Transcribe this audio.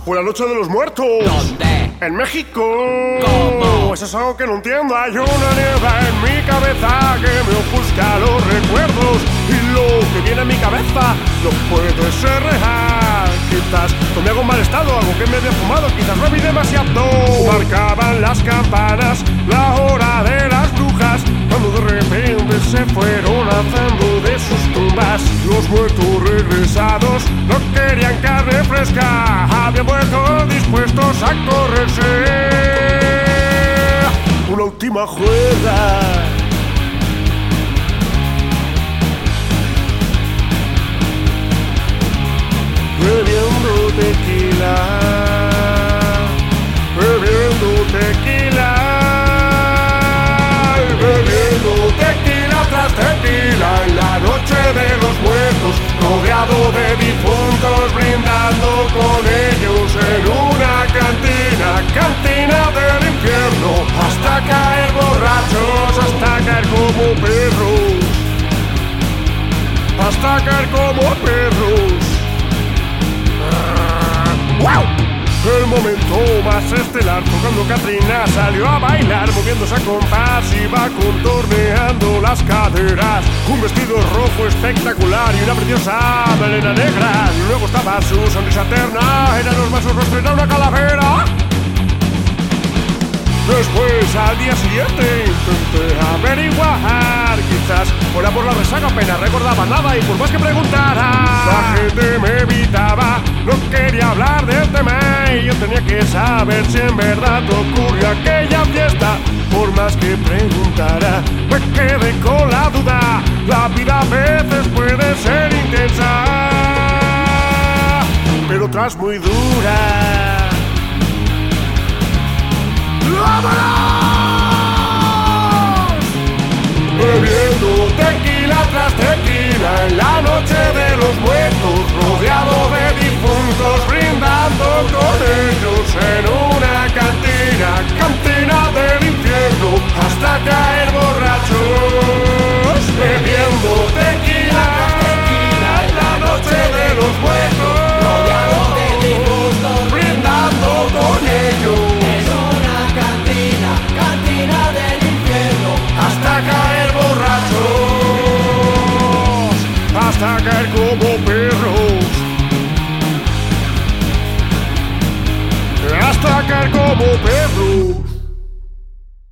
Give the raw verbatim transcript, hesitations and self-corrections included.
Fue la noche de los muertos. ¿Dónde? En México. ¿Cómo? Eso es algo que no entiendo. Hay una niebla en mi cabeza que me ofusca los recuerdos. Y lo que viene en mi cabeza no puede ser real. Quizás tomé algo en mal estado, algo que me había fumado. Quizás bebí demasiado. Marcaban las campanas la hora de las brujas, cuando de repente se fueron lanzando de sus tumbas. Los muertos regresados no querían carne fresca, habían vuelto dispuestos a correrse. Una última juega. Bebiendo tequila, bebiendo tequila, bebiendo tequila tras tequila en la noche de los muertos, rodeado de difuntos, brindando con ellos en una cantina, cantina del infierno, hasta caer borrachos, hasta caer como perros, hasta caer como perros. ¡Wow! El momento más estelar, tocando Katrina salió a bailar, moviéndose a compás, iba contorneando las caderas. Un vestido rojo espectacular y una preciosa melena negra. Luego estaba su sonrisa eterna, eran los vasos rostros, era una calavera. Después, al día siguiente, intenté averiguar. Quizás fuera por la resaca, apenas recordaba nada y por más que preguntara, la gente me evitaba, no quería hablar del tema y yo tenía que saber si en verdad ocurrió aquella fiesta. Por más que preguntara, me quedé con la duda. La vida a veces puede ser intensa, pero otras muy dura. ¡Vámonos! Bebiendo tequila tras tequila en la noche de los muertos, rodeado de difuntos, brindando con ellos en una cantina, cantina del infierno, hasta caer borrachos. Bebiendo tequila tras tequila en la noche de los muertos, rodeado de difuntos, brindando con ellos. Hasta caer como perros, hasta caer como perros.